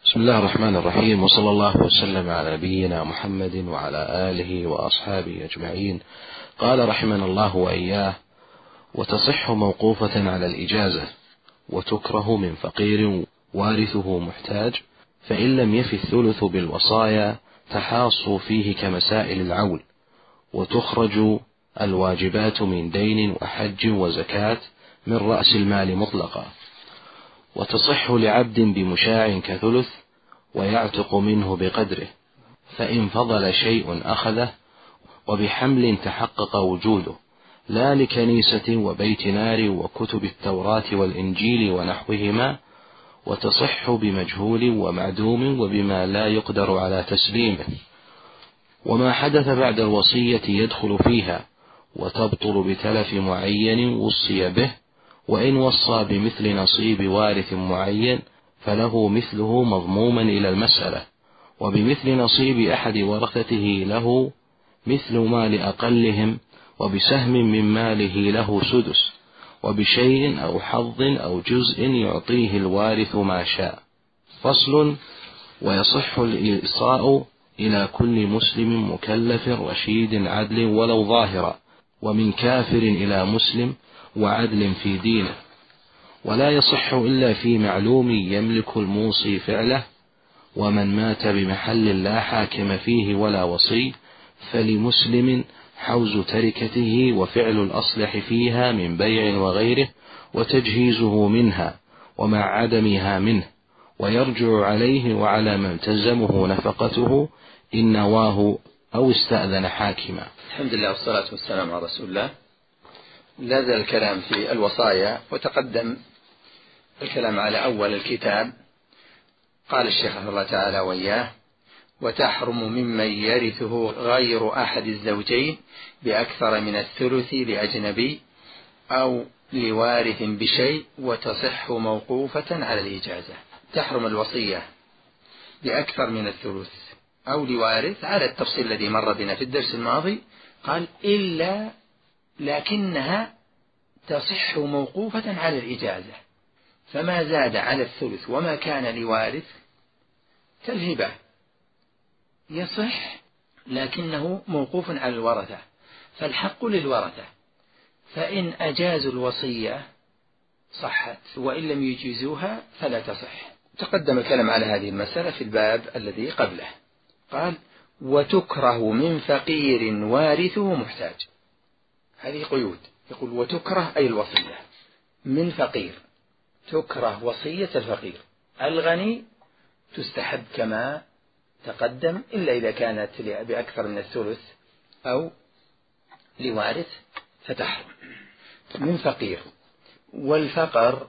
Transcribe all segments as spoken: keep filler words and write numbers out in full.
بسم الله الرحمن الرحيم، وصلى الله وسلم على نبينا محمد وعلى آله وأصحابه أجمعين. قال رحمنا الله وإياه: وتصح موقوفة على الإجازة، وتكره من فقير وارثه محتاج، فإن لم يف الثلث بالوصايا تحاصوا فيه كمسائل العول، وتخرج الواجبات من دين وحج وزكاة من رأس المال مطلقا. وتصح لعبد بمشاع كثلث، ويعتق منه بقدره، فإن فضل شيء أخذه، وبحمل تحقق وجوده، لا لكنيسة وبيت نار وكتب التوراة والإنجيل ونحوهما. وتصح بمجهول ومعدوم وبما لا يقدر على تسليمه. وما حدث بعد الوصية يدخل فيها، وتبطل بتلف معين وصي به، وإن وصى بمثل نصيب وارث معين فله مثله مضموما إلى المسألة، وبمثل نصيب أحد ورثته له مثل ما لأقلهم، وبسهم من ماله له سدس، وبشيء أو حظ أو جزء يعطيه الوارث ما شاء. فصل: ويصح الإيصاء إلى كل مسلم مكلف رشيد عدل ولو ظاهرا، ومن كافر إلى مسلم وعدل في دينه. ولا يصح إلا في معلوم يملك الموصي فعله، ومن مات بمحل لا حاكم فيه ولا وصي، فلمسلم حوز تركته وفعل الأصلح فيها من بيع وغيره، وتجهيزه منها ومع عدمها منه، ويرجع عليه وعلى من تلزمه نفقته إن نواه أو استأذن حاكما. الحمد لله والصلاة والسلام على رسول الله. لا زال الكلام في الوصايا، وتقدم الكلام على أول الكتاب. قال الشيخ رحمه الله تعالى وإياه: وتحرم ممن يرثه غير أحد الزوجين بأكثر من الثلث لأجنبي أو لوارث بشيء، وتصح موقوفة على الإجازة. تحرم الوصية بأكثر من الثلث أو لوارث على التفصيل الذي مر بنا في الدرس الماضي. قال: إلا لكنها تصح موقوفة على الإجازة، فما زاد على الثلث وما كان لوارث كالهبة يصح، لكنه موقوف على الورثة، فالحق للورثة، فإن أجازوا الوصية صحت، وإن لم يجيزوها فلا تصح. تقدم الكلام على هذه المسألة في الباب الذي قبله. قال: وتكره من فقير وارثه محتاج. هذه قيود. يقول: وتكره أي الوصية من فقير، تكره وصية الفقير. الغني تستحب كما تقدم، إلا إذا كانت بأكثر من الثلث أو لوارث فتحرم. من فقير، والفقر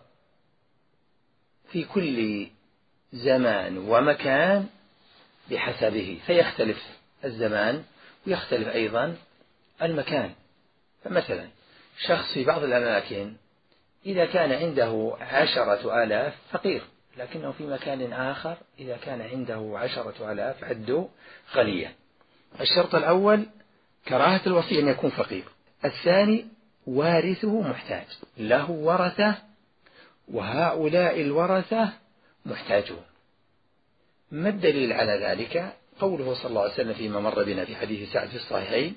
في كل زمان ومكان بحسبه، فيختلف الزمان ويختلف أيضا المكان. فمثلا شخص في بعض الأماكن إذا كان عنده عشرة آلاف فقير، لكنه في مكان آخر إذا كان عنده عشرة آلاف عدوا غنيا. الشرط الأول كراهة الوصي أن يكون فقير. الثاني وارثه محتاج، له ورثة وهؤلاء الورثة محتاجون. ما الدليل على ذلك؟ قوله صلى الله عليه وسلم فيما مر بنا في حديث سعد في الصحيحين: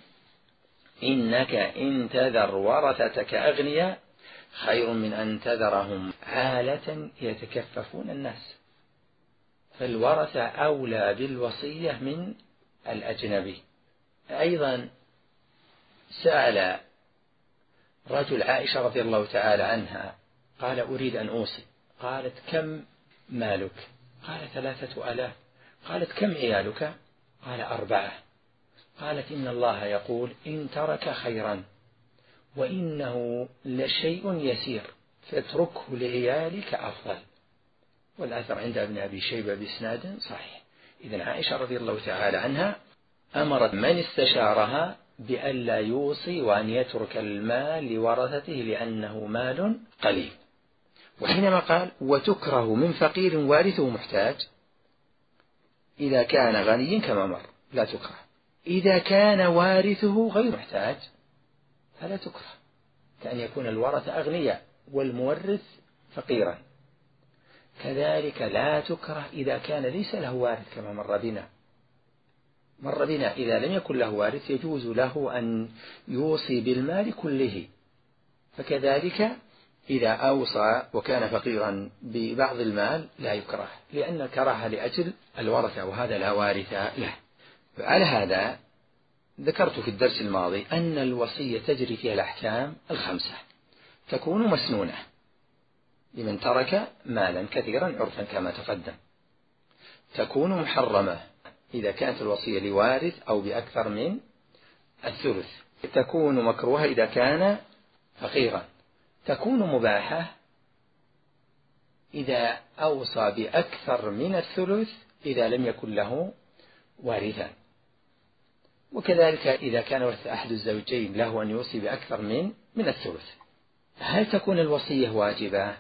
إنك إن تذر ورثتك أغنياء خير من أن تذرهم عالة يتكففون الناس. فالورثة أولى بالوصية من الأجنبي. أيضا سأل رجل عائشة رضي الله تعالى عنها، قال: أريد أن أوصي. قالت: كم مالك؟ قال: ثلاثة آلاف. قالت: كم عيالك؟ قال: أربعة. قالت: إن الله يقول: إن ترك خيرا، وإنه لشيء يسير، فاتركه لعيالك أفضل. والأثر عند ابن أبي شيبة بإسناد صحيح. إذن عائشة رضي الله تعالى عنها أمرت من استشارها بأن لا يوصي وأن يترك المال لورثته لأنه مال قليل. وحينما قال: وتكره من فقير وارثه محتاج، إذا كان غني كما مر لا تكره، إذا كان وارثه غير محتاج فلا تكره، كأن يكون الورثة أغنياء والمورث فقيرا. كذلك لا تكره إذا كان ليس له وارث كما مر بنا مر بنا إذا لم يكن له وارث يجوز له أن يوصي بالمال كله، فكذلك إذا أوصى وكان فقيرا ببعض المال لا يكره، لأن الكراهة لأجل الورثة وهذا لا وارث له. على هذا ذكرت في الدرس الماضي أن الوصية تجري فيها الأحكام الخمسة، تكون مسنونة لمن ترك مالا كثيرا عرفا كما تقدم، تكون محرمة إذا كانت الوصية لوارث أو بأكثر من الثلث، تكون مكروهة إذا كان فقيرا، تكون مباحة إذا أوصى بأكثر من الثلث إذا لم يكن له وارثا، وكذلك إذا كان ورث أحد الزوجين له أن يوصي بأكثر من من الثلث. هل تكون الوصية واجبة؟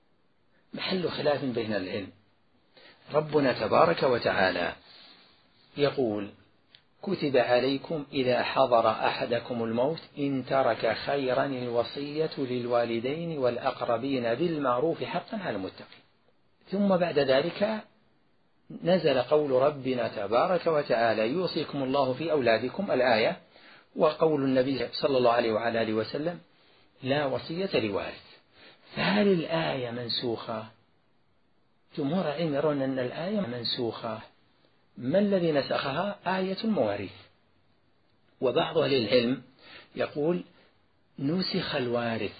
محل خلاف بين العلم. ربنا تبارك وتعالى يقول: كتب عليكم إذا حضر أحدكم الموت إن ترك خيرا الوصية للوالدين والأقربين بالمعروف حقا على المتقين. ثم بعد ذلك نزل قول ربنا تبارك وتعالى: يوصيكم الله في أولادكم، الآية، وقول النبي صلى الله عليه وعلى آله وسلم: لا وصية لوارث. فهل الآية منسوخة؟ جمهور العلم يرون أن الآية منسوخة. ما الذي نسخها؟ آية المواريث. وبعض أهل العلم يقول: نسخ الوارث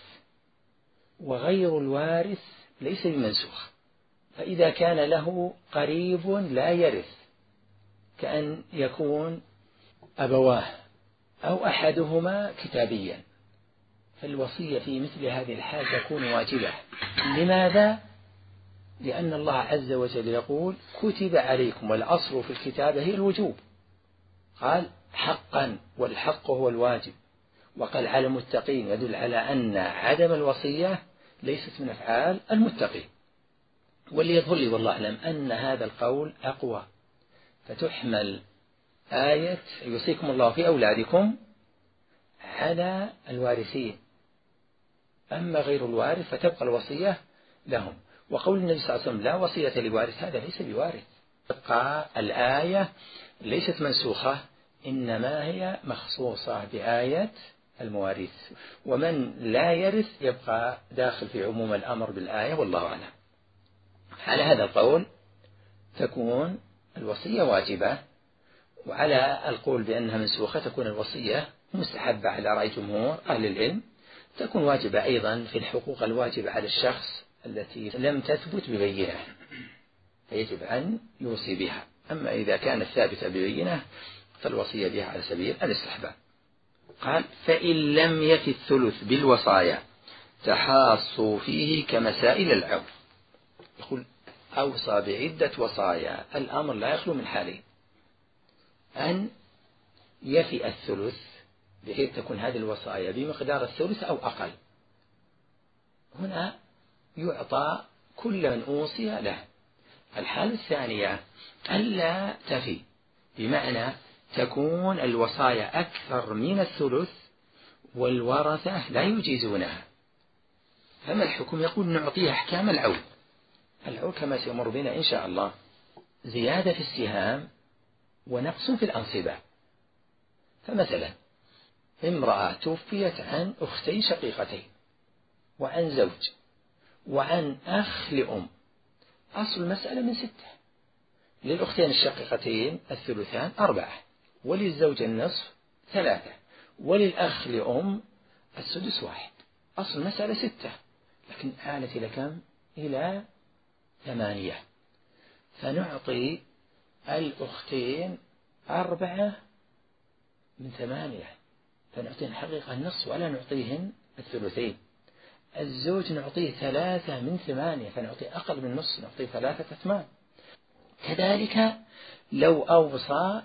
وغير الوارث ليس بمنسوخ، فإذا كان له قريب لا يرث كأن يكون أبواه أو أحدهما كتابيا، فالوصية في مثل هذه الحال تكون واجبة. لماذا؟ لأن الله عز وجل يقول: كتب عليكم، والأصل في الكتابة هي الوجوب، قال حقا، والحق هو الواجب، وقال على المتقين، يدل على أن عدم الوصية ليست من أفعال المتقين. واللي يظهر لي والله أعلم أن هذا القول أقوى، فتحمل آية يوصيكم الله في أولادكم على الوارثين، أما غير الوارث فتبقى الوصية لهم. وقول النبي صلى الله عليه وسلم: لا وصية لوارث، هذا ليس بوارث، تبقى الآية ليست منسوخة، إنما هي مخصوصة بآية المواريث، ومن لا يرث يبقى داخل في عموم الأمر بالآية، والله أعلم. على هذا القول تكون الوصية واجبة، وعلى القول بأنها منسوخة تكون الوصية مستحبة على رأي جمهور أهل العلم. تكون واجبة أيضا في الحقوق الواجبة على الشخص التي لم تثبت ببينة، فيجب أن يوصي بها. أما إذا كانت ثابتة ببينة فالوصية بها على سبيل الاستحباب. قال: فإن لم يفي الثلث بالوصايا تحاصوا فيه كمسائل العون. يقول: أوصى بعدة وصايا، الأمر لا يخلو من حالين: أن يفي الثلث بحيث تكون هذه الوصايا بمقدار الثلث أو أقل، هنا يعطى كل من أوصي له. الحالة الثانية ألا تفي، بمعنى تكون الوصايا أكثر من الثلث والورثة لا يجيزونها، فما الحكم؟ يقول: نعطيه أحكام العون. العون كما سيمر بنا إن شاء الله: زيادة في السهام ونقص في الأنصبة. فمثلا امرأة توفيت عن أختين شقيقتين وعن زوج وعن أخ لأم، أصل المسألة من ستة، للأختين الشقيقتين الثلثان أربعة، وللزوج النصف ثلاثة، وللأخ لأم السدس واحد، أصل المسألة ستة، لكن آلت إلى كم؟ إلى ثمانية، فنعطي الأختين أربعة من ثمانية، فنعطيهن حقيقة النصف ولا نعطيهن الثلثين. الزوج نعطيه ثلاثة من ثمانية، فنعطي أقل من نصف، نعطيه ثلاثة أثمان. كذلك لو أوصى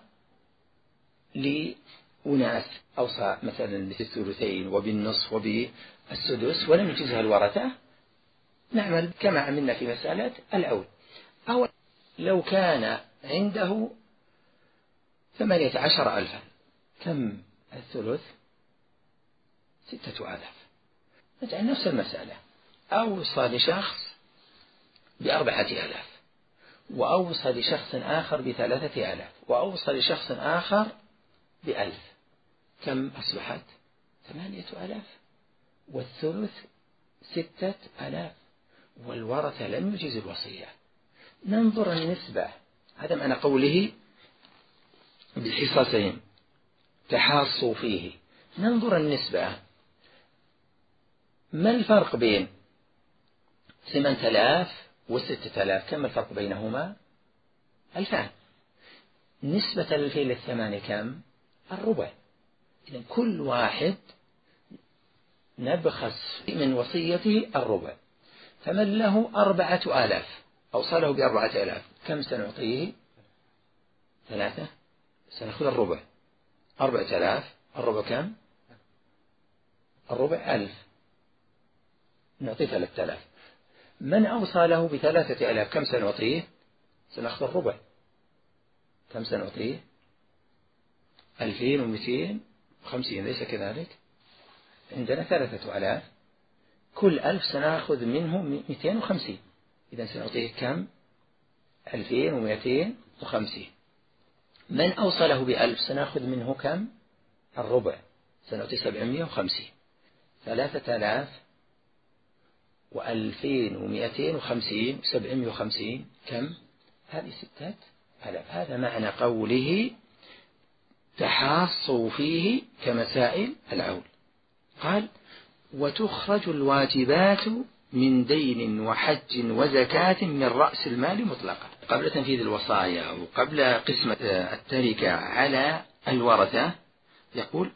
لأناس، أوصى مثلا بالثلثين وبالنصف وبالسدس ولم يجزها الورثة، نعمل كما عملنا في مسألة العون. أو لو كان عنده ثمانية عشر ألفا، كم الثلث؟ ستة آلاف، نجعل نفس المسألة. أوصى لشخص بأربعة آلاف، وأوصى لشخص آخر بثلاثة آلاف، وأوصى لشخص آخر بألف، كم أصبحت؟ ثمانية آلاف، والثلث ستة آلاف، والورثة لم يجز الوصية. ننظر النسبة، هذا معنى قوله بالحصصين تحاصوا فيه. ننظر النسبة، ما الفرق بين ثمانية آلاف وستة آلاف؟ كم الفرق بينهما؟ ألفان. نسبة الألفين للثمانية كم؟ الربع. إذن كل واحد نبخس من وصيته الربع. فمن له أربعة آلاف أوصله بأربعة آلاف، كم سنعطيه؟ ثلاثة. سنأخذ الربع. أربعة آلاف الربع كم؟ الربع ألف، نعطيه ثلاثة آلاف. من أوصى له بثلاثة آلاف كم سنعطيه؟ سنأخذ الربع. كم سنعطيه؟ ألفين ومئتين وخمسين، ليس كذلك؟ عندنا ثلاثة آلاف، كل ألف سنأخذ منه مئتين وخمسين، إذن سنعطيه كم؟ ألفين ومئتين وخمسين. من أوصى له بألف سنأخذ منه كم؟ الربع، سنعطيه سبعمائة وخمسين. ثلاثة آلاف وألفين ومئتين وخمسين وسبعمائة وخمسين كم؟ هذه ستة آلاف. هذا معنى قوله تحاصوا فيه كمسائل العول. قال وتخرج الواجبات من دين وحج وزكاة من رأس المال مطلقا. قبل تنفيذ الوصايا وقبل قسمة التركة على الورثة يقول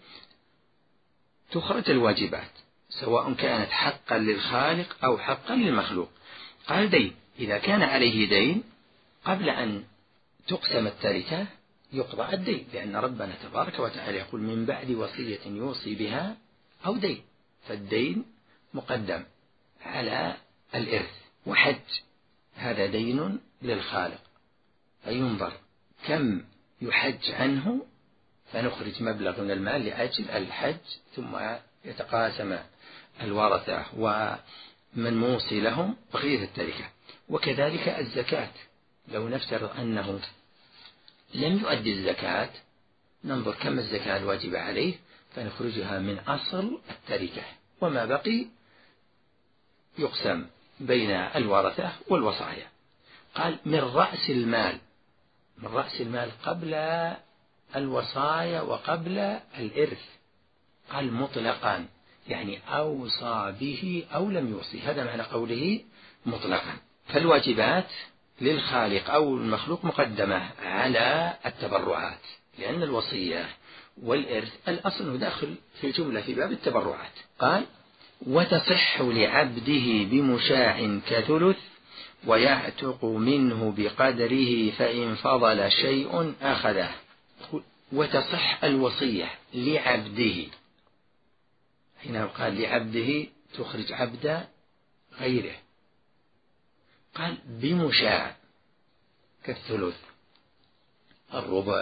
تخرج الواجبات سواء كانت حقا للخالق أو حقا للمخلوق. قال دين، إذا كان عليه دين قبل أن تقسم التركة يقضى الدين، لأن ربنا تبارك وتعالى يقول من بعد وصية يوصي بها أو دين، فالدين مقدم على الإرث. وحج هذا دين للخالق، فينظر كم يحج عنه فنخرج مبلغ من المال لأجل الحج، ثم يتقاسم الورثة ومن موصي لهم بقية التركة. وكذلك الزكاة، لو نفترض أنه لم يؤدي الزكاة ننظر كم الزكاة الواجبة عليه فنخرجها من أصل التركة، وما بقي يقسم بين الورثة والوصايا. قال من رأس المال، من رأس المال قبل الوصايا وقبل الإرث. قال مطلقا، يعني أوصى به أو لم يوصي، هذا معنى قوله مطلقا. فالواجبات للخالق أو المخلوق مقدمة على التبرعات، لأن الوصية والإرث الأصل داخل في الجملة في باب التبرعات. قال وتصح لعبده بمشاع كثلث ويعتق منه بقدره فإن فضل شيء أخذه. وتصح الوصية لعبده، هنا قال لعبده تخرج عبد غيره. قال بمشاع كالثلث، الربع،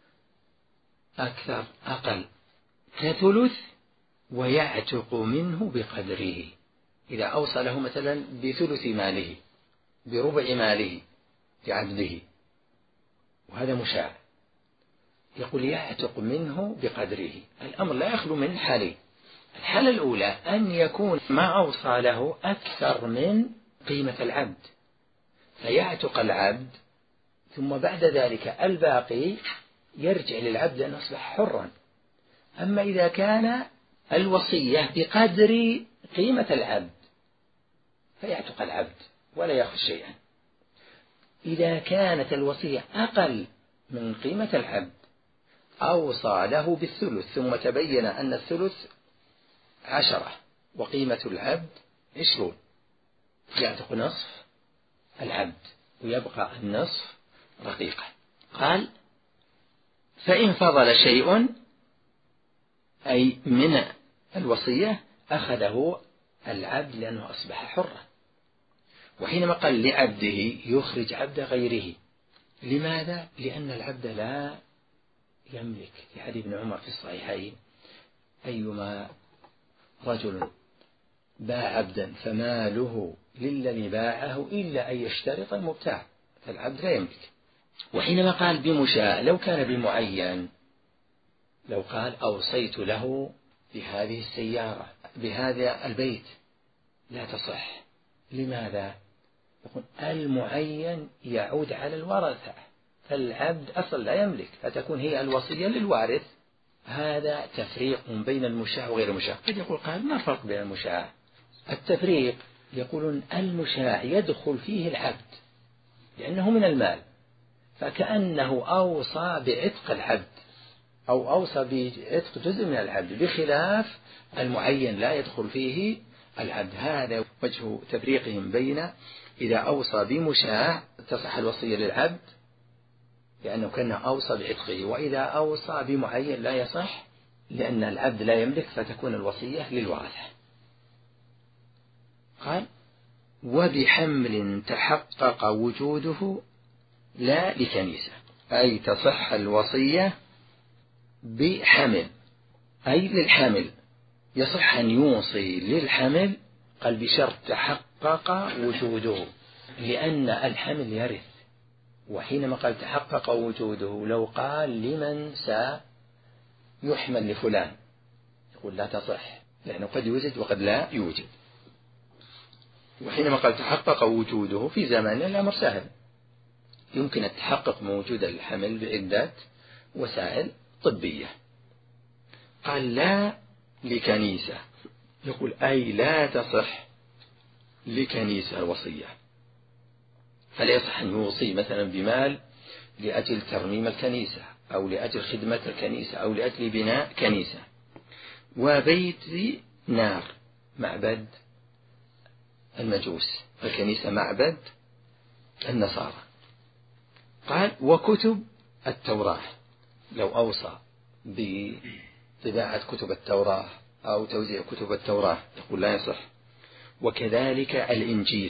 أكثر أقل، كثلث ويعتق منه بقدره. إذا أوصى له مثلا بثلث ماله بربع ماله لعبده، وهذا مشاع، يقول يعتق منه بقدره. الأمر لا يخلو من حالين. الحالة الأولى أن يكون ما أوصى له أكثر من قيمة العبد فيعتق العبد، ثم بعد ذلك الباقي يرجع للعبد أن يصبح حرا. أما إذا كان الوصية بقدر قيمة العبد فيعتق العبد ولا يأخذ شيئا. إذا كانت الوصية أقل من قيمة العبد أوصى له بالثلث ثم تبين أن الثلث عشرة وقيمة العبد عشرون، يعتق نصف العبد ويبقى النصف رقيقة. قال فإن فضل شيء أي من الوصية أخذه العبد لأنه أصبح حرا. وحينما قال لعبده يخرج عبد غيره. لماذا؟ لأن العبد لا يملك. في حديث ابن عمر في الصحيحين أيما رجل باع عبدا فماله للذي باعه إلا أن يشترط المبتاع، فالعبد لا يملك. وحينما قال بمشاء لو كان بمعين، لو قال أوصيت له بهذه السيارة بهذا البيت، لا تصح. لماذا؟ يقول المعين يعود على الورثة، فالعبد أصلا لا يملك، فتكون هي الوصية للوارث. هذا تفريق بين المشاع وغير المشاع. قد يقول قال ما الفرق بين المشاع؟ التفريق يقولون المشاع يدخل فيه العبد لأنه من المال، فكأنه أوصى بعتق العبد أو أوصى بعتق جزء من العبد، بخلاف المعين لا يدخل فيه العبد. هذا وجه تفريقهم بين إذا أوصى بمشاع تصح الوصية للعبد لأنه كان أوصى بعتقه، وإذا أوصى بمعين لا يصح لأن العبد لا يملك، فتكون الوصية للورثة. قال وبحمل تحقق وجوده لا لكنيسة، أي تصح الوصية بحمل، أي للحمل يصح أن يوصي للحمل، قال بشرط تحقق وجوده، لأن الحمل يرث. وحينما قال تحقق وجوده لو قال لمن سيحمل لفلان يقول لا تصح، لأنه قد يوجد وقد لا يوجد. وحينما قال تحقق وجوده في زماننا الأمر سهل، يمكن التحقق من وجود الحمل بعدة وسائل طبية. قال لا لكنيسة، يقول أي لا تصح لكنيسة الوصية، فلا يصح أن يوصي مثلا بمال لأجل ترميم الكنيسة أو لأجل خدمة الكنيسة أو لأجل بناء كنيسة. وبيت نار معبد المجوس، الكنيسة معبد النصارى. قال وكتب التوراة، لو أوصى بطباعة كتب التوراة أو توزيع كتب التوراة يقول لا يصح. وكذلك الإنجيل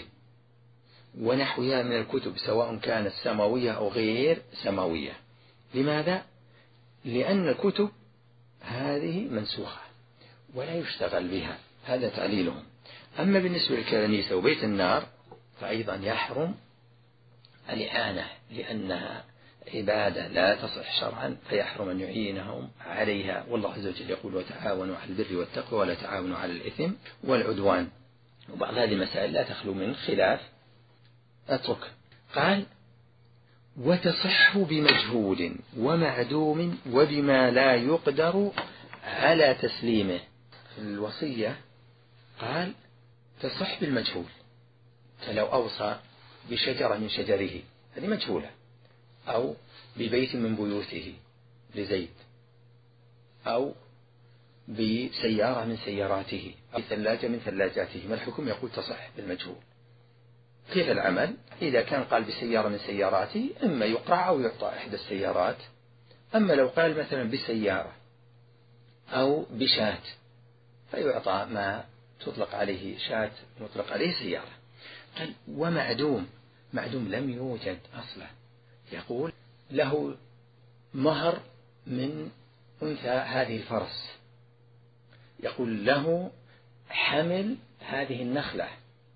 ونحوها من الكتب سواء كانت سماوية أو غير سماوية. لماذا؟ لأن الكتب هذه منسوخة ولا يشتغل بها، هذا تعليلهم. أما بالنسبة للكنيسة وبيت النار فأيضا يحرم الإعانة لأنها عبادة لا تصح شرعا، فيحرم أن يعينهم عليها. والله عز وجل يقول وتعاونوا على البر والتقوى ولا تعاونوا على الإثم والعدوان. وبعض هذه المسائل لا تخلو من خلاف، أترك. قال وتصح بمجهول ومعدوم وبما لا يقدر على تسليمه. الوصية قال تصح بالمجهول، فلو أوصى بشجرة من شجره هذه مجهولة، أو ببيت من بيوته لزيد، أو بسيارة من سياراته، أو ثلاجة من ثلاجاته، ما الحكم؟ يقول تصح بالمجهول. كيف العمل؟ إذا كان قال بسيارة من سياراته إما يقرع أو يعطى إحدى السيارات. أما لو قال مثلا بسيارة أو بشاة فيعطى ما تطلق عليه شاة مطلق عليه سيارة. قال ومعدوم، معدوم لم يوجد أصلا، يقول له مهر من أنثى هذه الفرس، يقول له حمل هذه النخلة،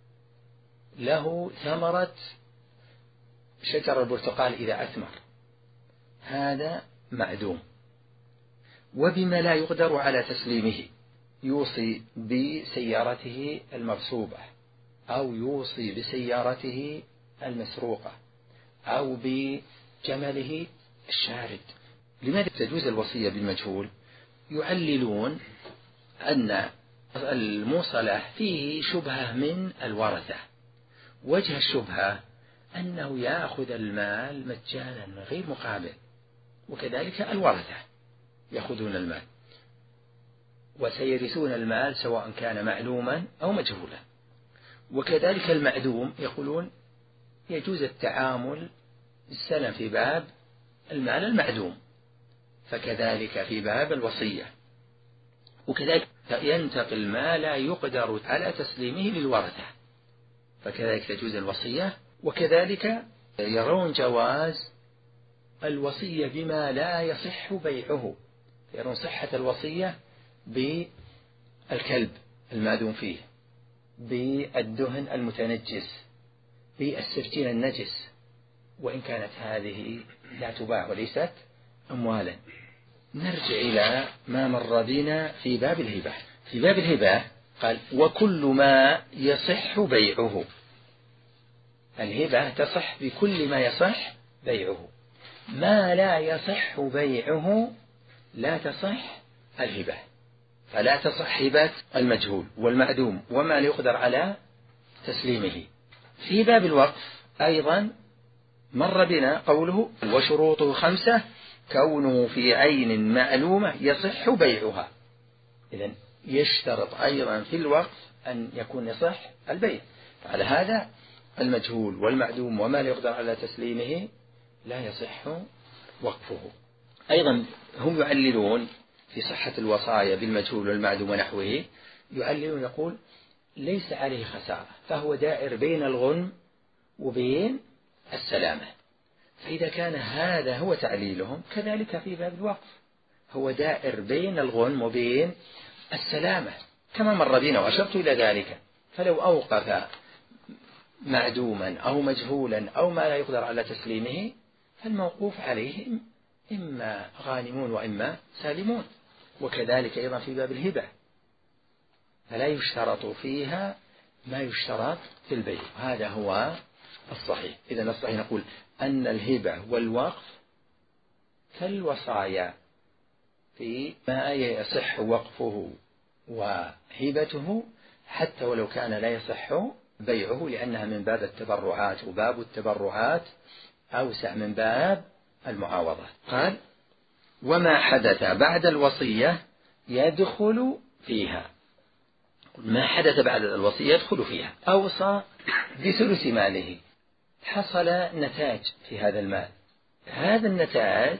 له ثمرة شجر البرتقال إذا أثمر، هذا معدوم. وبما لا يقدر على تسليمه، يوصي بسيارته المغصوبة أو يوصي بسيارته المسروقة أو بجمله الشارد. لماذا تجوز الوصية بالمجهول؟ يعللون أن الموصلة فيه شبهة من الورثة. وجه الشبهة أنه يأخذ المال مجانا غير مقابل، وكذلك الورثة يأخذون المال وسيرثون المال سواء كان معلوما أو مجهولا. وكذلك المعدوم يقولون يجوز التعامل السلم في باب المال المعدوم، فكذلك في باب الوصية. وكذلك ينتقل ما لا يقدر على تسليمه للورثة، فكذلك تجوز الوصية. وكذلك يرون جواز الوصية بما لا يصح بيعه، يرون صحة الوصية بالكلب المادوم فيه، بالدهن المتنجس بالسرجين النجس، وإن كانت هذه لا تباع وليست أموالا. نرجع إلى ما مر بنا في باب الهبة. في باب الهبة قال وكل ما يصح بيعه. الهبة تصح بكل ما يصح بيعه، ما لا يصح بيعه لا تصح الهبة. فلا تصح هبة المجهول والمعدوم وما لا يقدر على تسليمه. في باب الوقف أيضا مر بنا قوله وشروطه خمسة كونه في عين معلومة يصح بيعها. إذن يشترط أيضا في الوقف أن يكون يصح البيع. على هذا المجهول والمعدوم وما لا يقدر على تسليمه لا يصح وقفه. أيضا هم يعللون في صحة الوصايا بالمجهول والمعدوم ونحوه، يعللون يقول ليس عليه خسارة، فهو دائر بين الغنم وبين السلامة. فإذا كان هذا هو تعليلهم كذلك في باب الوقف هو دائر بين الغنم وبين السلامة كما مر بنا وأشرت إلى ذلك. فلو أوقف معدوما أو مجهولا أو ما لا يقدر على تسليمه فالموقوف عليه إما غانمون وإما سالمون. وكذلك أيضا في باب الهبة فلا يشترط فيها ما يشترط في البيع. هذا هو الصحيح. إذن الصحيح نقول أن الهبة والوقف كالوصايا في ما يصح وقفه وهبته حتى ولو كان لا يصح بيعه، لأنها من باب التبرعات، وباب التبرعات أوسع من باب المعاوضة. قال وما حدث بعد الوصية يدخل فيها. ما حدث بعد الوصية يدخل فيها. أوصى بثلث ماله، حصل نتاج في هذا المال، هذا النتاج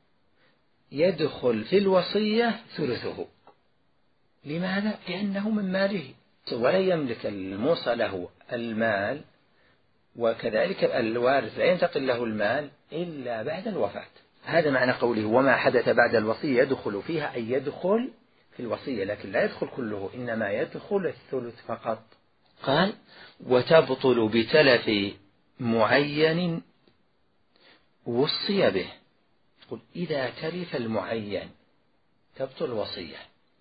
يدخل في الوصية ثلثه. لماذا؟ لأنه من ماله، ولا يملك الموصى له المال، وكذلك الوارث لا ينتقل له المال إلا بعد الوفاة. هذا معنى قوله وما حدث بعد الوصية يدخل فيها، أي يدخل في الوصية، لكن لا يدخل كله، إنما يدخل الثلث فقط. قال وتبطل بتلف معين وصي به. قل إذا تلف المعين تبطل الوصية.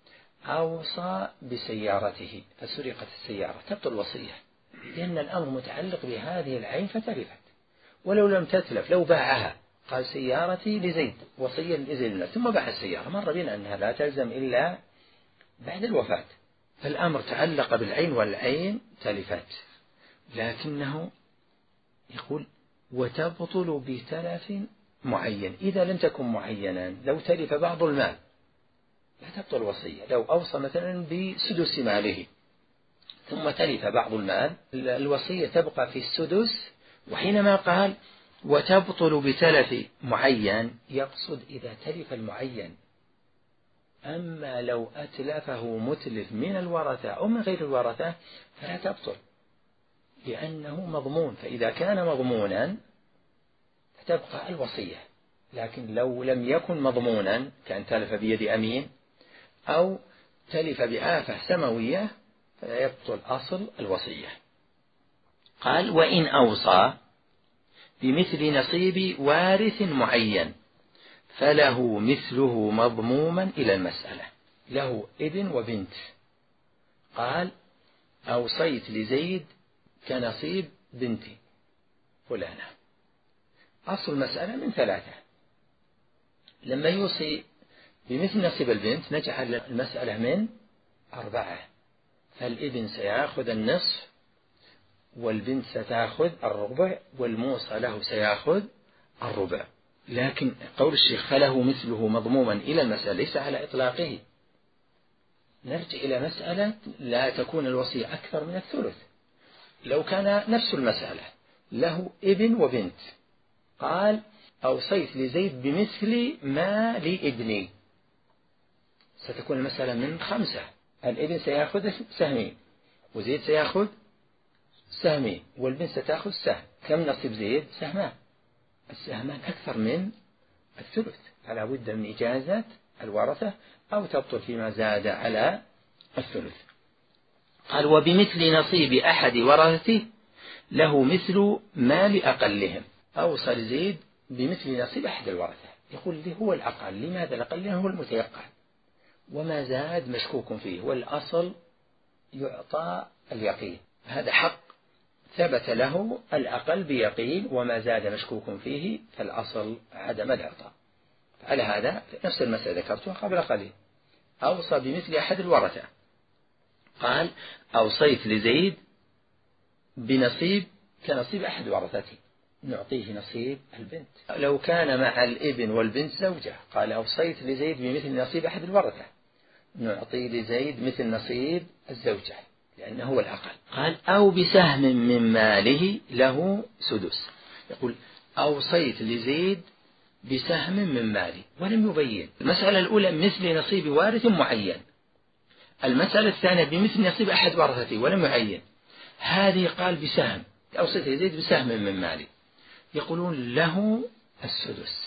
أوصى بسيارته فسرقت السيارة تبطل الوصية، لأن الأمر متعلق بهذه العين فتلفت. ولو لم تتلف لو باعها قال سيارتي لزيد وصية لزيد ثم باع السيارة، مر بنا أنها لا تلزم إلا بعد الوفاة. فالأمر تعلق بالعين والعين تلفت، لكنه يقول وتبطل بتلف معين. إذا لم تكن معينا، لو تلف بعض المال لا تبطل الوصية. لو أوصى مثلا بسدس ماله ثم تلف بعض المال الوصية تبقى في السدس. وحينما قال وتبطل بتلف معين يقصد إذا تلف المعين. أما لو أتلفه متلف من الورثة أو من غير الورثة فلا تبطل، لأنه مضمون. فإذا كان مضمونا فتبقى الوصية. لكن لو لم يكن مضمونا كان تلف بيد أمين أو تلف بآفة سماوية فلا يبطل أصل الوصية. قال وإن أوصى بمثل نصيب وارث معين فله مثله مضموما إلى المسألة. له ابن وبنت، قال أوصيت لزيد كنصيب بنتي فلانة. أصل المسألة من ثلاثة. لما يوصي بمثل نصيب البنت نجعل المسألة من أربعة، فالابن سيأخذ النصف والبنت ستأخذ الربع والموصى له سيأخذ الربع. لكن قول الشيخ فله مثله مضموما إلى المسألة ليس على إطلاقه. نرجع إلى مسألة لا تكون الوصية أكثر من الثلث. لو كان نفس المسألة له ابن وبنت، قال أوصيت لزيد بمثل ما لابني، ستكون المسألة من خمسة. الابن سيأخذ سهمين وزيد سيأخذ سهمين والبنت ستأخذ سهم. كم نصيب زيد؟ سهمان. السهمان أكثر من الثلث، فلا بد من إجازة الورثة أو تبطل فيما زاد على الثلث. قال وبمثل نصيب أحد ورثته له مثل مال أقلهم. أوصى لزيد بمثل نصيب أحد الورثة، يقول لي هو الأقل. لماذا الأقل؟ لأنه هو المتيقن، وما زاد مشكوك فيه، والأصل يعطى اليقين. هذا حق ثبت له الأقل بيقين، وما زاد مشكوك فيه فالأصل عدم الإعطاء. على هذا نفس المسألة ذكرتها قبل قليل. أوصى بمثل أحد الورثة، قال أوصيت لزيد بنصيب كنصيب أحد ورثته، نعطيه نصيب البنت. لو كان مع الابن والبنت زوجة، قال أوصيت لزيد بمثل نصيب أحد الورثة، نعطي لزيد مثل نصيب الزوجة لأنه هو الأقل. قال أو بسهم من ماله له سدس، يقول أوصيت لزيد بسهم من مالي ولم يبين. المسألة الأولى مثل نصيب وارث معين، المسألة الثانية بمثل نصيب أحد ورثته ولم يعين. هذه قال بسهم، أوصيت لزيد بسهم من مالي، يقولون له السدس.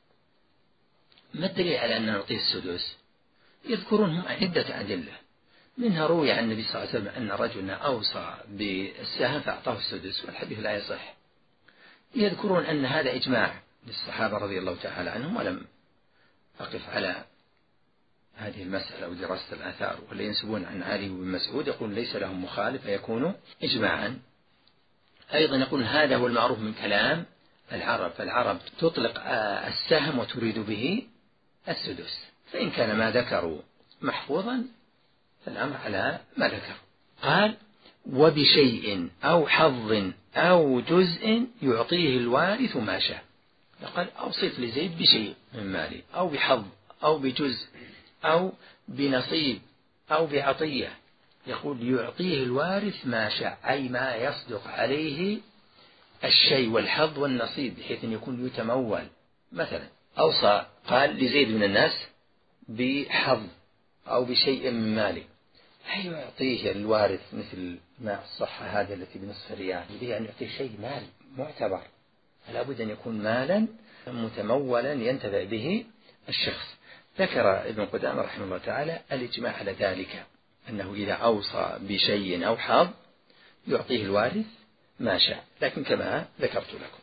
ما الدليل على أن نعطيه السدس؟ يذكرون هم عدة أدلة، منها روي عن النبي صلى الله عليه وسلم أن رجلا أوصى بالسهم فأعطاه السدس، والحديث لا يصح. يذكرون أن هذا إجماع للصحابة رضي الله تعالى عنهم، ولم أقف على هذه المسألة ودراسة الآثار. واللي ينسبون عن علي بن مسعود يقول ليس لهم مخالف فيكون إجماعا. أيضا يقول هذا هو المعروف من كلام العرب، فالعرب تطلق السهم وتريد به السدس، فإن كان ما ذكروا محفوظا فالأمر على ما ذكر. قال وبشيء أو حظ أو جزء يعطيه الوارث ما شاء. قال أوصيت لزيد بشيء من مالي أو بحظ أو بجزء أو بنصيب أو بعطية، يقول يعطيه الوارث ما شاء، أي ما يصدق عليه الشيء والحظ والنصيب بحيث أن يكون يتمول. مثلا أوصى قال لزيد من الناس بحظ أو بشيء من مالي، هل يعطيه الوارث مثل ما الصحة هذا التي بنصف ريال؟ يريد أن يعطيه شيء مال معتبر، فلا بد أن يكون مالا متمولا ينتفع به الشخص. ذكر ابن قدامة رحمه الله تعالى الإجماع على ذلك، أنه إذا أوصى بشيء أو حظ يعطيه الوارث ما شاء، لكن كما ذكرت لكم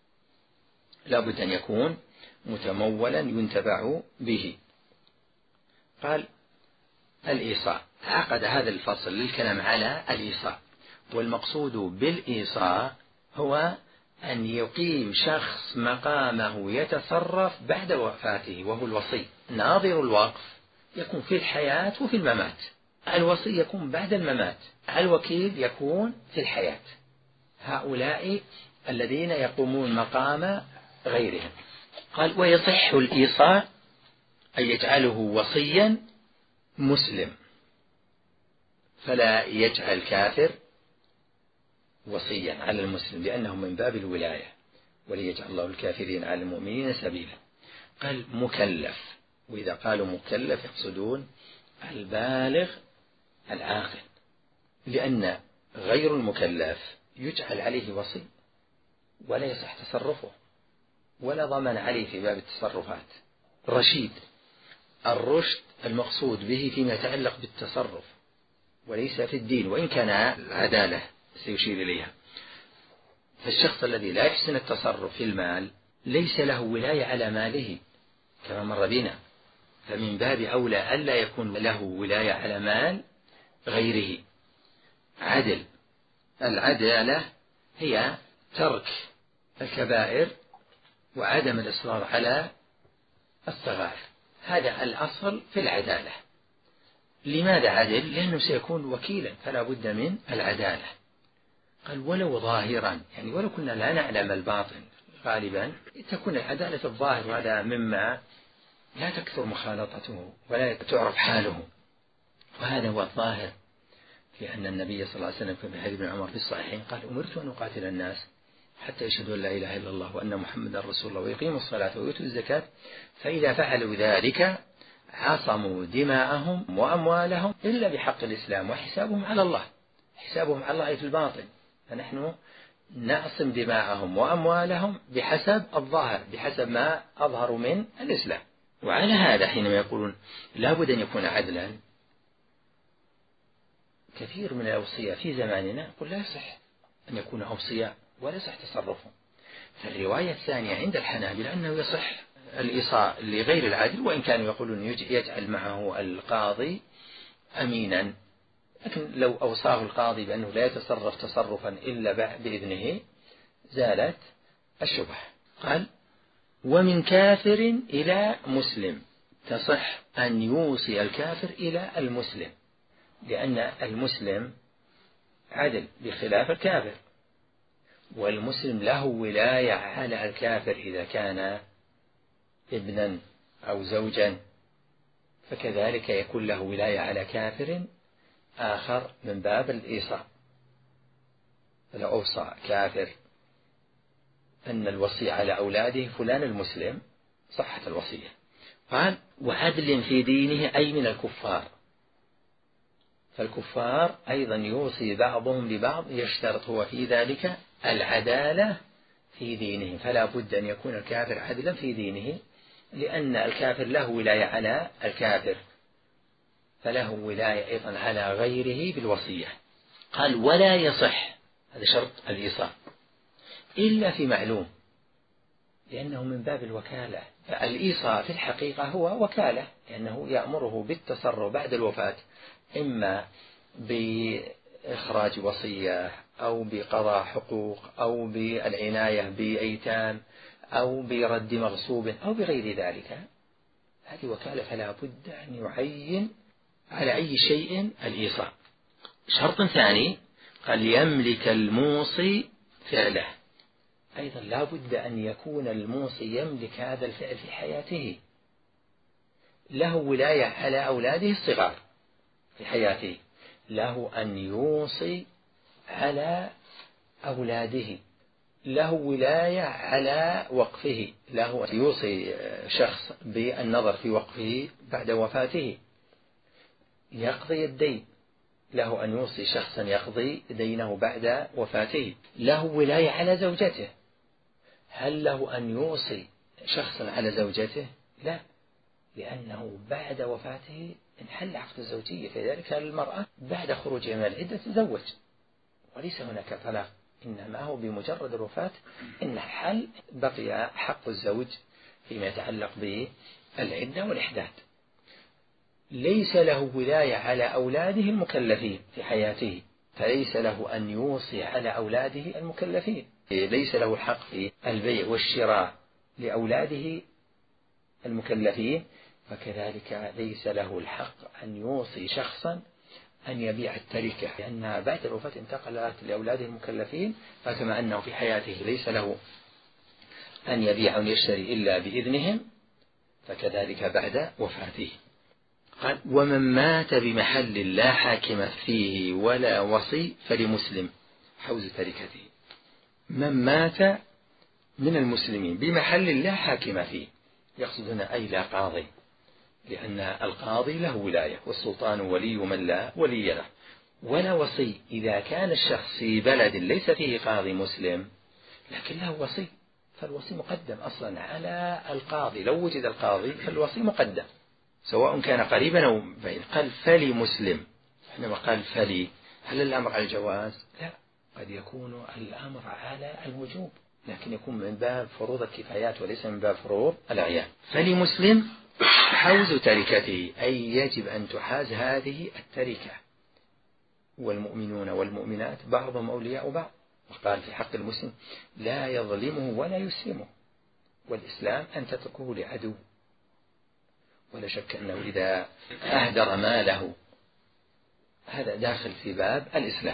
لا بد أن يكون متمولا ينتفع به. قال الإيصاء، عقد هذا الفصل للكلام على الإيصاء، والمقصود بالإيصاء هو أن يقيم شخص مقامه يتصرف بعد وفاته، وهو الوصي. ناظر الوقف يكون في الحياة وفي الممات، الوصي يكون بعد الممات، الوكيل يكون في الحياة. هؤلاء الذين يقومون مقام غيرهم. قال ويصح الإيصاء أن يجعله وصيا مسلم، فلا يجعل كافر وصيا على المسلم لأنه من باب الولاية، وليجعل الله الكافرين على المؤمنين سبيلا. قال مكلف، وإذا قالوا مكلف يقصدون البالغ العاقل، لأن غير المكلف يجعل عليه وصي ولا يصح تصرفه ولا ضمان عليه في باب التصرفات. رشيد، الرشد المقصود به فيما يتعلق بالتصرف وليس في الدين، وإن كان العدالة سيشير إليها. فالشخص الذي لا يحسن التصرف في المال ليس له ولاية على ماله كما مر بنا، فمن باب أولى ألا يكون له ولاية على مال غيره. عدل، العدالة هي ترك الكبائر وعدم الإصرار على الصغائر، هذا الأصل في العدالة. لماذا عدل؟ لأنه سيكون وكيلا فلا بد من العدالة. قال ولو ظاهرا، يعني ولو كنا لا نعلم الباطن، غالبا تكون العدالة في الظاهر، وهذا مما لا تكثر مخالطته ولا تعرف حاله، وهذا هو الظاهر. لأن النبي صلى الله عليه وسلم في حديث ابن عمر في الصحيحين قال أمرت أن أقاتل الناس حتى يشهدوا أن لا إله إلا الله وأن محمدا رسول الله ويقيموا الصلاة ويؤتوا الزكاة، فإذا فعلوا ذلك عصموا دماءهم وأموالهم إلا بحق الإسلام وحسابهم على الله. حسابهم على الله في الباطن، فنحن نعصم دماءهم وأموالهم بحسب الظاهر، بحسب ما أظهر من الإسلام. وعلى هذا حينما يقولون لا بد أن يكون عدلا، كثير من الأوصياء في زماننا يقول لا يصح أن يكون أوصياء ولا يصح تصرفهم. فالرواية الثانية عند الحنابلة أنه يصح الإيصاء لغير العدل، وإن كانوا يقولون يجعل معه القاضي أمينا، لكن لو أوصاه القاضي بأنه لا يتصرف تصرفا إلا بإذنه زالت الشبهة. قال ومن كافر إلى مسلم تصح أن يوصي الكافر إلى المسلم، لأن المسلم عدل بخلاف الكافر، والمسلم له ولاية على الكافر إذا كان ابنا أو زوجا، فكذلك يكون له ولاية على كافر آخر من باب الإيصاء. فلو أوصى كافر أن الوصي على أولاده فلان المسلم صحت الوصية. قال وعدل في دينه أي من الكفار، فالكفار أيضا يوصي بعضهم لبعض، يشترط هو في ذلك العدالة في دينه، فلا بد أن يكون الكافر عدلا في دينه، لأن الكافر له ولاية على الكافر، فله ولاية أيضا على غيره بالوصية. قال ولا يصح، هذا شرط الإيصاء، إلا في معلوم، لأنه من باب الوكالة. الإيصاء في الحقيقة هو وكالة، لأنه يأمره بالتصرف بعد الوفاة، إما بإخراج وصية أو بقضاء حقوق أو بالعناية بأيتام أو برد مغصوب أو بغير ذلك. هذه وكالة، فلا بد أن يعين على أي شيء الإيصاء. شرط ثاني قال يملك الموصي فعله، أيضا لا بد أن يكون الموصي يملك هذا الفعل في حياته، له ولاية على أولاده الصغار في حياته، له أن يوصي على أولاده، له ولاية على وقفه، له أن يوصي شخص بالنظر في وقفه بعد وفاته، يقضي الدين، له أن يوصي شخصا يقضي دينه بعد وفاته، له ولاية على زوجته. هل له أن يوصي شخصا على زوجته؟ لا، لأنه بعد وفاته انحل عقد الزوجية، فذلك المرأة بعد خروجها من العدة تزوج، وليس هناك طلاق، إنما هو بمجرد الوفاة إن حل بقي حق الزوج فيما يتعلق بالعدة والإحداث. ليس له ولاية على أولاده المكلفين في حياته، فليس له أن يوصي على أولاده المكلفين، ليس له الحق في البيع والشراء لأولاده المكلفين، فكذلك ليس له الحق أن يوصي شخصا أن يبيع التركة، لأنها بعد الوفاة انتقلت لأولاده المكلفين، فكما أنه في حياته ليس له أن يبيع أو يشتري إلا بإذنهم، فكذلك بعد وفاته. قال ومن مات بمحل لا حاكم فيه ولا وصي فلمسلم حوز تركته. من مات من المسلمين بمحل لا حاكم فيه، يقصد هنا أي لا قاضي، لأن القاضي له ولاية والسلطان ولي من لا ولي له، ولا وصي. إذا كان الشخص في بلد ليس فيه قاضي مسلم لكن له وصي، فالوصي مقدم أصلا على القاضي، لو وجد القاضي فالوصي مقدم سواء كان قريبا أو بعيد. قال فلي مسلم، حينما قال فلي هل الأمر على الجواز؟ لا، قد يكون الأمر على الوجوب، لكن يكون من باب فروض الكفايات وليس من باب فروض الأعيان. فلمسلم حوز تركته، أي يجب أن تحاز هذه التركة، والمؤمنون والمؤمنات بعضهم أولياء بعض، وقال في حق المسلم لا يظلمه ولا يسلمه، والإسلام أن تتركه لعدو. ولا شك أنه إذا أهدر ماله هذا داخل في باب الإسلام،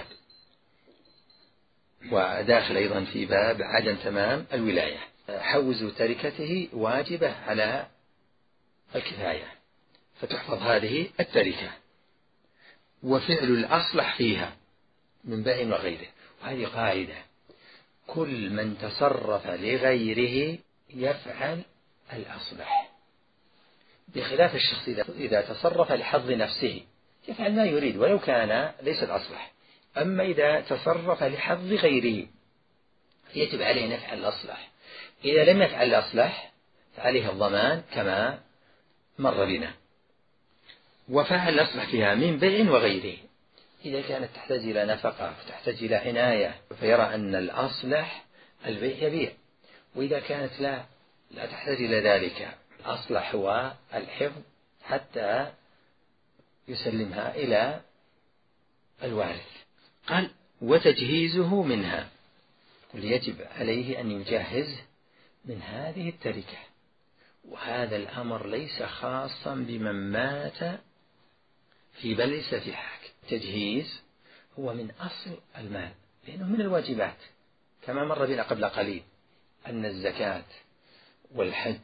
وداخل أيضا في باب عدم تمام الولاية. حوز تركته واجبة على الكفاية، فتحفظ هذه التركة، وفعل الأصلح فيها من بائن وغيره. وهذه قاعدة، كل من تصرف لغيره يفعل الأصلح، بخلاف الشخص إذا تصرف لحظ نفسه يفعل ما يريد ولو كان ليس الأصلح. أما إذا تصرف لحظ غيره يجب عليه أن يفعل الأصلح، إذا لم يفعل الأصلح فعليه الضمان كما مر بنا. وفعل الأصلح فيها من بيع وغيره، إذا كانت تحتاج إلى نفقة تحتاج إلى عناية فيرى أن الأصلح البيع يبيع، وإذا كانت لا لا تحتاج إلى ذلك الأصلح هو الحفظ حتى يسلمها إلى الوارث. قال وتجهيزه منها، يجب عليه أن يجهز من هذه التركة، وهذا الأمر ليس خاصا بمن مات في بلس في حاكم. التجهيز هو من أصل المال لأنه من الواجبات، كما مر بنا قبل قليل أن الزكاة والحج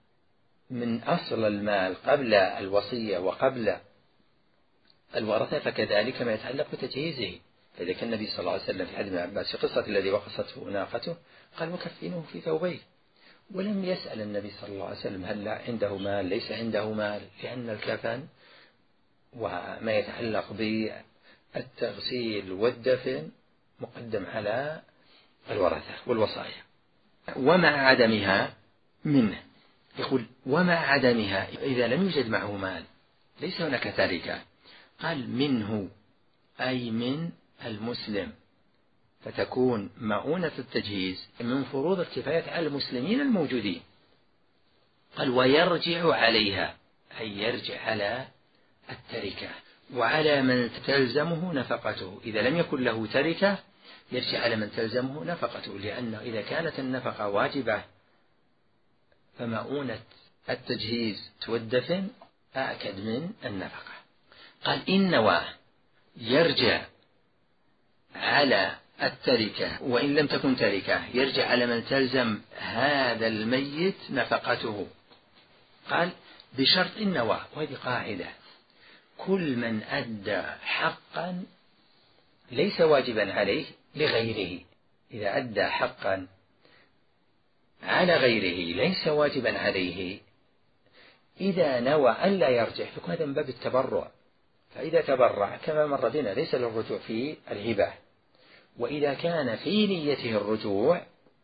من أصل المال قبل الوصية وقبل الورثة، فكذلك ما يتعلق بتجهيزه. فإذا كان النبي صلى الله عليه وسلم في حديث ابن عباس في قصة الذي وقصته ناقته قال وكفنوه في ثوبيه، ولم يسأل النبي صلى الله عليه وسلم هل عنده مال ليس عنده مال، لأن الكفن وما يتعلق بالتغسيل والدفن مقدم على الورثة والوصايا. ومع عدمها منه، يقول ومع عدمها إذا لم يوجد معه مال ليس هناك تركة، قال منه أي من المسلم، فتكون مؤونة التجهيز من فروض الكفاية على المسلمين الموجودين. قال ويرجع عليها أي يرجع على التركة، وعلى من تلزمه نفقته. إذا لم يكن له تركة يرجع على من تلزمه نفقته، لأنه إذا كانت النفقة واجبة فمؤونة التجهيز والدفن أأكد من النفقة. قال إن نواه يرجع على التركة، وإن لم تكن تركة يرجع على من تلزم هذا الميت نفقته. قال بشرط النواة، وهذه قاعدة، كل من أدى حقا ليس واجبا عليه لغيره، إذا أدى حقا على غيره ليس واجبا عليه إذا نوى ألا يرجع فيكون هذا من باب التبرع، فإذا تبرع كما مر بنا ليس للرجوع في الهبة، وإذا كان في نيته الرجوع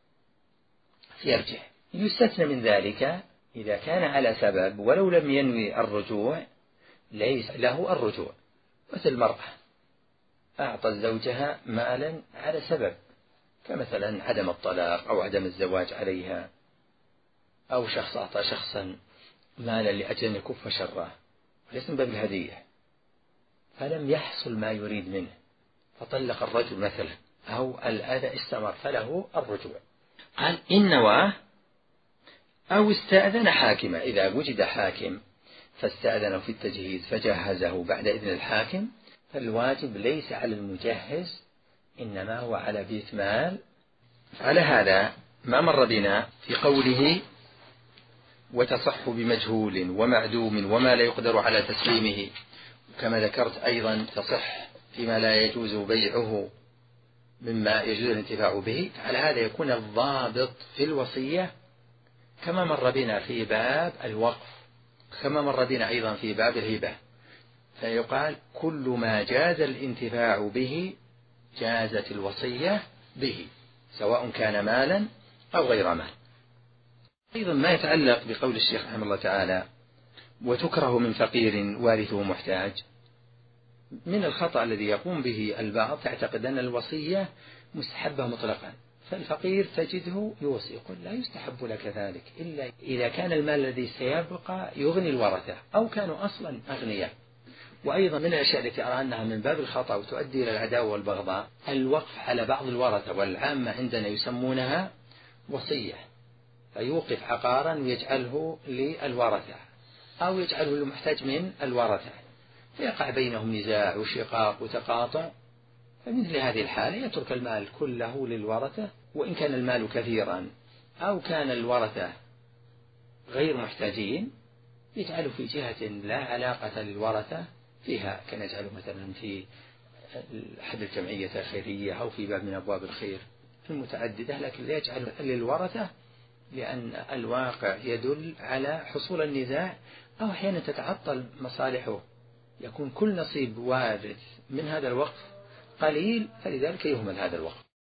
يرجع. يستثنى من ذلك إذا كان على سبب ولو لم ينوي الرجوع ليس له الرجوع، مثل مرأة أعطت زوجها مالا على سبب كمثلا عدم الطلاق أو عدم الزواج عليها، أو شخص أعطى شخصا مالا لأجل أن يكف شره ليس من باب الهدية، فلم يحصل ما يريد منه فطلق الرجل مثلا أو الأذى استمر فله الرجوع. قال إن نواه أو استأذن حاكما، إذا وجد حاكم فاستأذنه في التجهيز فجهزه بعد إذن الحاكم فالواجب ليس على المجهز إنما هو على بيت مال. على هذا ما مر بنا في قوله وتصح بمجهول ومعدوم وما لا يقدر على تسليمه، كما ذكرت أيضا تصح فيما لا يجوز بيعه مما يجوز الانتفاع به. على هذا يكون الضابط في الوصية كما مر بنا في باب الوقف، كما مر بنا أيضا في باب الهبة، فيقال كل ما جاز الانتفاع به جازت الوصية به سواء كان مالا أو غير مال. أيضا ما يتعلق بقول الشيخ رحمه الله تعالى وتكره من فقير وارثه محتاج، من الخطأ الذي يقوم به البعض تعتقد أن الوصية مستحبة مطلقا، فالفقير تجده يوصي يقول لا يستحب لك ذلك إلا إذا كان المال الذي سيبقى يغني الورثة أو كانوا أصلا أغنياء. وأيضا من الأشياء التي أرى أنها من باب الخطأ وتؤدي إلى العداوة والبغضاء الوقف على بعض الورثة، والعامة عندنا يسمونها وصية، فيوقف عقارا ويجعله للورثة أو يجعله للمحتاج من الورثة فيقع بينهم نزاع وشقاق وتقاطع، فمثل هذه الحالة يترك المال كله للورثة، وإن كان المال كثيرا أو كان الورثة غير محتاجين يجعله في جهة لا علاقة للورثة فيها، كان يجعله مثلا في أحد الجمعية الخيرية أو في باب من أبواب الخير المتعددة، لكن لا يجعله للورثة لأن الواقع يدل على حصول النزاع أو أحيانا تتعطل مصالحه، يكون كل نصيب وارث من هذا الوقف قليل فلذلك يهمل هذا الوقف.